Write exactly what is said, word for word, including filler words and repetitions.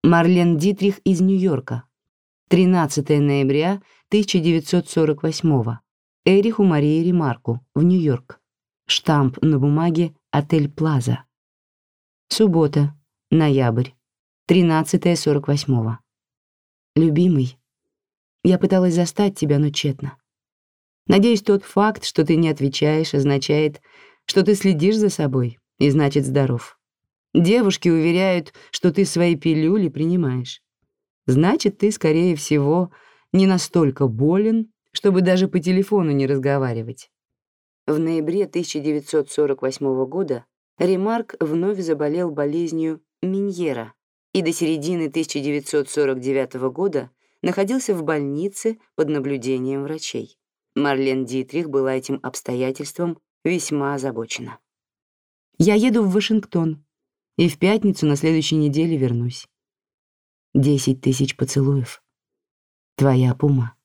Марлен Дитрих из Нью-Йорка. тринадцатого ноября тысяча девятьсот сорок восьмого. Эриху Марии Ремарку в Нью-Йорк. Штамп на бумаге «Отель Плаза». Суббота, ноябрь, тринадцатого сорок восьмого. Любимый, я пыталась застать тебя, но тщетно. Надеюсь, тот факт, что ты не отвечаешь, означает, что ты следишь за собой и, значит, здоров. Девушки уверяют, что ты свои пилюли принимаешь. Значит, ты, скорее всего, не настолько болен, чтобы даже по телефону не разговаривать. В ноябре тысяча девятьсот сорок восьмого года Ремарк вновь заболел болезнью Меньера и до середины тысяча девятьсот сорок девятого года находился в больнице под наблюдением врачей. Марлен Дитрих была этим обстоятельством весьма озабочена. «Я еду в Вашингтон, и в пятницу на следующей неделе вернусь. Десять тысяч поцелуев. Твоя Пума».